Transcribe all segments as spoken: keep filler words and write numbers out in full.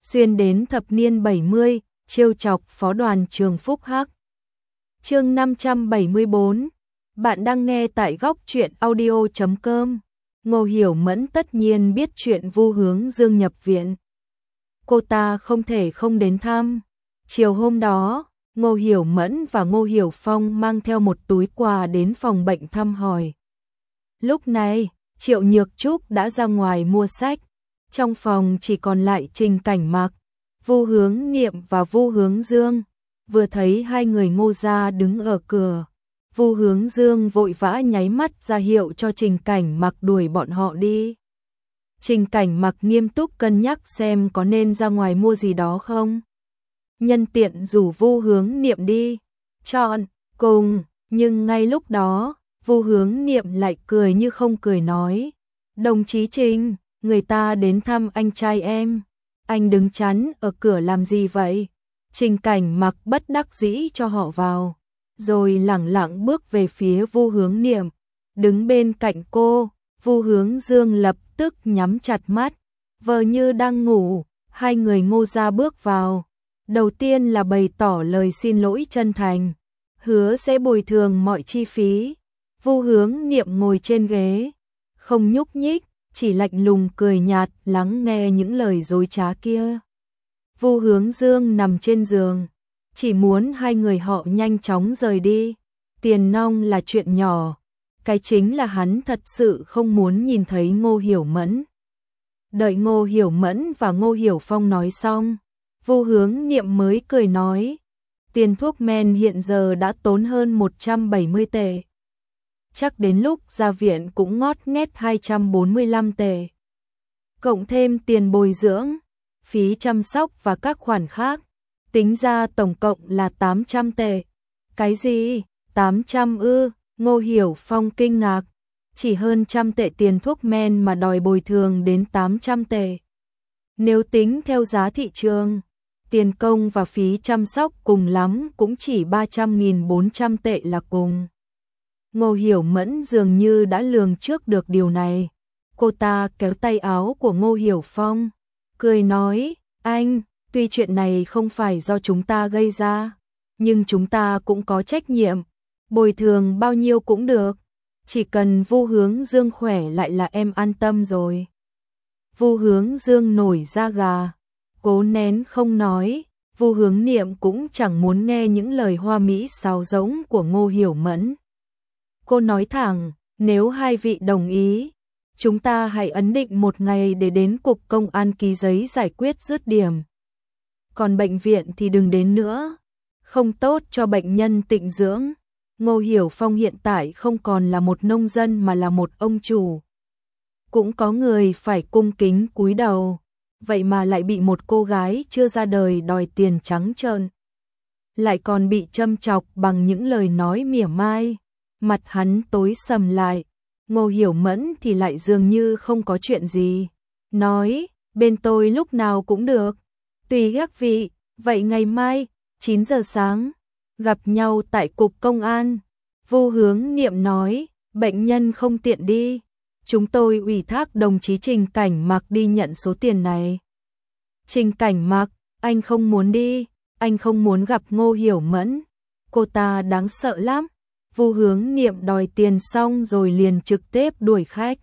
xuyên đến thập niên bảy mươi, trêu chọc phó đoàn trường Phúc Hắc. Chương năm trăm bảy mươi bốn. Bạn đang nghe tại góc truyện audio chấm com. Ngô Hiểu Mẫn tất nhiên biết chuyện Vu Hướng Dương nhập viện. Cô ta không thể không đến thăm. Chiều hôm đó, Ngô Hiểu Mẫn và Ngô Hiểu Phong mang theo một túi quà đến phòng bệnh thăm hỏi. Lúc này, Triệu Nhược Trúc đã ra ngoài mua sách. Trong phòng chỉ còn lại Trình Cảnh Mặc, Vu Hướng Niệm và Vu Hướng Dương. Vừa thấy hai người Ngô gia đứng ở cửa, Vu Hướng Dương vội vã nháy mắt ra hiệu cho Trình Cảnh Mặc đuổi bọn họ đi. Trình Cảnh Mặc nghiêm túc cân nhắc xem có nên ra ngoài mua gì đó không. Nhân tiện rủ Vu Hướng Niệm đi. Chọn, cùng, nhưng ngay lúc đó, Vu Hướng Niệm lại cười như không cười nói. Đồng chí Trình, người ta đến thăm anh trai em. Anh đứng chắn ở cửa làm gì vậy? Trình Cảnh Mặc bất đắc dĩ cho họ vào, rồi lẳng lặng bước về phía Vu Hướng Niệm. Đứng bên cạnh cô, Vu Hướng Dương lập tức nhắm chặt mắt, vờ như đang ngủ. Hai người Ngô gia bước vào. Đầu tiên là bày tỏ lời xin lỗi chân thành, hứa sẽ bồi thường mọi chi phí. Vu Hướng Niệm ngồi trên ghế, không nhúc nhích, chỉ lạnh lùng cười nhạt lắng nghe những lời dối trá kia. Vu Hướng Dương nằm trên giường, chỉ muốn hai người họ nhanh chóng rời đi. Tiền nong là chuyện nhỏ, cái chính là hắn thật sự không muốn nhìn thấy Ngô Hiểu Mẫn. Đợi Ngô Hiểu Mẫn và Ngô Hiểu Phong nói xong, Vu Hướng Niệm mới cười nói, tiền thuốc men hiện giờ đã tốn hơn một trăm bảy mươi tệ. Chắc đến lúc ra viện cũng ngót nghét hai trăm bốn mươi lăm tệ. Cộng thêm tiền bồi dưỡng, phí chăm sóc và các khoản khác, tính ra tổng cộng là tám trăm tệ. Cái gì? tám trăm ư? Ngô Hiểu Phong kinh ngạc. Chỉ hơn trăm tệ tiền thuốc men mà đòi bồi thường đến tám trăm tệ. Nếu tính theo giá thị trường, tiền công và phí chăm sóc cùng lắm cũng chỉ ba trăm nghìn bốn trăm tệ là cùng. Ngô Hiểu Mẫn dường như đã lường trước được điều này. Cô ta kéo tay áo của Ngô Hiểu Phong, cười nói, anh, tuy chuyện này không phải do chúng ta gây ra, nhưng chúng ta cũng có trách nhiệm, bồi thường bao nhiêu cũng được. Chỉ cần Vu Hướng Dương khỏe lại là em an tâm rồi. Vu Hướng Dương nổi da gà, cố nén không nói. Vu Hướng Niệm cũng chẳng muốn nghe những lời hoa mỹ sáo rỗng của Ngô Hiểu Mẫn. Cô nói thẳng, nếu hai vị đồng ý, chúng ta hãy ấn định một ngày để đến cục công an ký giấy giải quyết dứt điểm. Còn bệnh viện thì đừng đến nữa, không tốt cho bệnh nhân tịnh dưỡng. Ngô Hiểu Phong hiện tại không còn là một nông dân mà là một ông chủ. Cũng có người phải cung kính cúi đầu, vậy mà lại bị một cô gái chưa ra đời đòi tiền trắng trợn. Lại còn bị châm chọc bằng những lời nói mỉa mai. Mặt hắn tối sầm lại. Ngô Hiểu Mẫn thì lại dường như không có chuyện gì. Nói, bên tôi lúc nào cũng được. Tùy các vị, vậy ngày mai, chín giờ sáng, gặp nhau tại cục công an. Vu Hướng Niệm nói, bệnh nhân không tiện đi. Chúng tôi ủy thác đồng chí Trình Cảnh Mặc đi nhận số tiền này. Trình Cảnh Mặc, anh không muốn đi, anh không muốn gặp Ngô Hiểu Mẫn. Cô ta đáng sợ lắm. Vu Hướng Niệm đòi tiền xong rồi liền trực tiếp đuổi khách.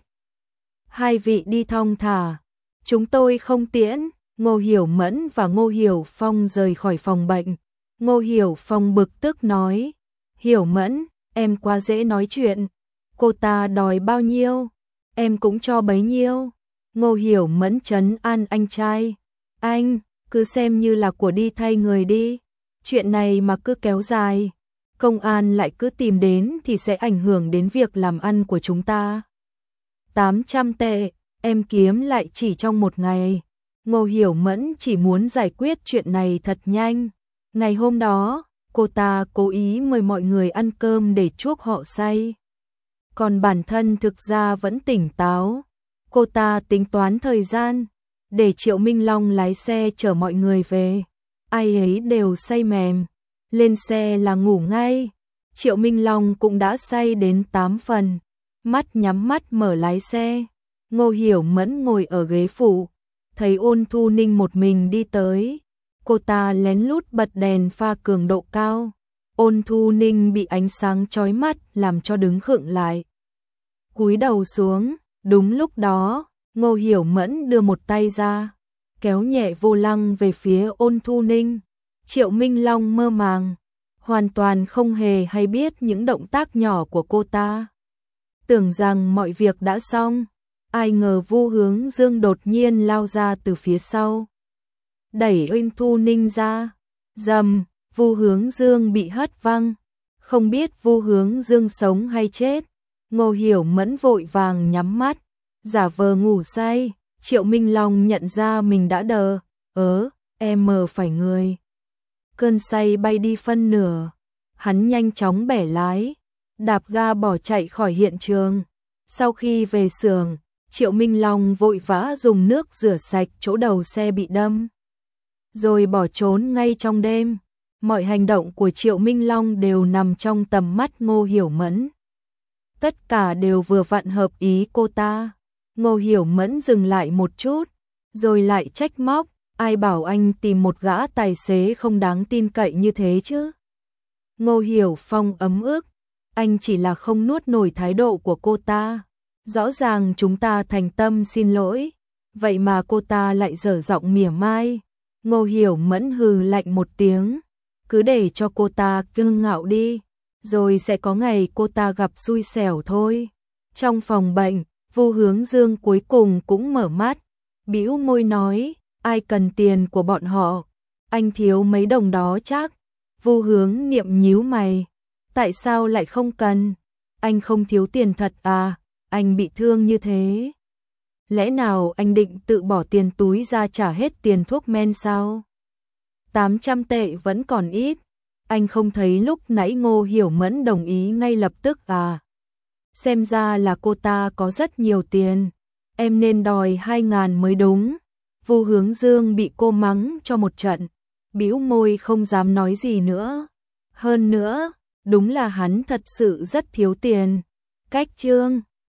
Hai vị đi thong thả, chúng tôi không tiễn. Ngô Hiểu Mẫn và Ngô Hiểu Phong rời khỏi phòng bệnh. Ngô Hiểu Phong bực tức nói, Hiểu Mẫn, em quá dễ nói chuyện. Cô ta đòi bao nhiêu, em cũng cho bấy nhiêu. Ngô Hiểu Mẫn trấn an anh trai, anh, cứ xem như là của đi thay người đi. Chuyện này mà cứ kéo dài, công an lại cứ tìm đến thì sẽ ảnh hưởng đến việc làm ăn của chúng ta. tám trăm tệ, em kiếm lại chỉ trong một ngày. Ngô Hiểu Mẫn chỉ muốn giải quyết chuyện này thật nhanh. Ngày hôm đó, cô ta cố ý mời mọi người ăn cơm để chuốc họ say. Còn bản thân thực ra vẫn tỉnh táo. Cô ta tính toán thời gian, để Triệu Minh Long lái xe chở mọi người về. Ai ấy đều say mềm. Lên xe là ngủ ngay. Triệu Minh Long cũng đã say đến tám phần. Mắt nhắm mắt mở lái xe. Ngô Hiểu Mẫn ngồi ở ghế phụ. thấy Ôn Thu Ninh một mình đi tới, cô ta lén lút bật đèn pha cường độ cao. Ôn Thu Ninh bị ánh sáng chói mắt làm cho đứng khựng lại. Cúi đầu xuống, đúng lúc đó, Ngô Hiểu Mẫn đưa một tay ra, kéo nhẹ vô lăng về phía Ôn Thu Ninh. Triệu Minh Long mơ màng, hoàn toàn không hề hay biết những động tác nhỏ của cô ta. Tưởng rằng mọi việc đã xong, ai ngờ Vu Hướng Dương đột nhiên lao ra từ phía sau, đẩy Ôn Thu Ninh ra. Rầm, Vu Hướng Dương bị hất văng, không biết Vu Hướng Dương sống hay chết. Ngô Hiểu Mẫn vội vàng nhắm mắt, giả vờ ngủ say. Triệu Minh Long nhận ra mình đã đờ, ớ, em mờ phải người. Cơn say bay đi phân nửa, hắn nhanh chóng bẻ lái, đạp ga bỏ chạy khỏi hiện trường. Sau khi về xưởng, Triệu Minh Long vội vã dùng nước rửa sạch chỗ đầu xe bị đâm, rồi bỏ trốn ngay trong đêm. Mọi hành động của Triệu Minh Long đều nằm trong tầm mắt Ngô Hiểu Mẫn. Tất cả đều vừa vặn hợp ý cô ta. Ngô Hiểu Mẫn dừng lại một chút, rồi lại trách móc, ai bảo anh tìm một gã tài xế không đáng tin cậy như thế chứ. Ngô Hiểu Phong ấm ức, anh chỉ là không nuốt nổi thái độ của cô ta. Rõ ràng chúng ta thành tâm xin lỗi, vậy mà cô ta lại dở giọng mỉa mai. Ngô Hiểu Mẫn hừ lạnh một tiếng, cứ để cho cô ta kiêu ngạo đi, rồi sẽ có ngày cô ta gặp xui xẻo thôi. Trong phòng bệnh, Vu Hướng Dương cuối cùng cũng mở mắt, bĩu môi nói, ai cần tiền của bọn họ, anh thiếu mấy đồng đó chắc. Vu Hướng Niệm nhíu mày, tại sao lại không cần, anh không thiếu tiền thật à, anh bị thương như thế. Lẽ nào anh định tự bỏ tiền túi ra trả hết tiền thuốc men sao? tám trăm tệ vẫn còn ít, anh không thấy lúc nãy Ngô Hiểu Mẫn đồng ý ngay lập tức à? Xem ra là cô ta có rất nhiều tiền, em nên đòi hai ngàn mới đúng. Vu Hướng Dương bị cô mắng cho một trận, bĩu môi không dám nói gì nữa. Hơn nữa, đúng là hắn thật sự rất thiếu tiền. Cách chương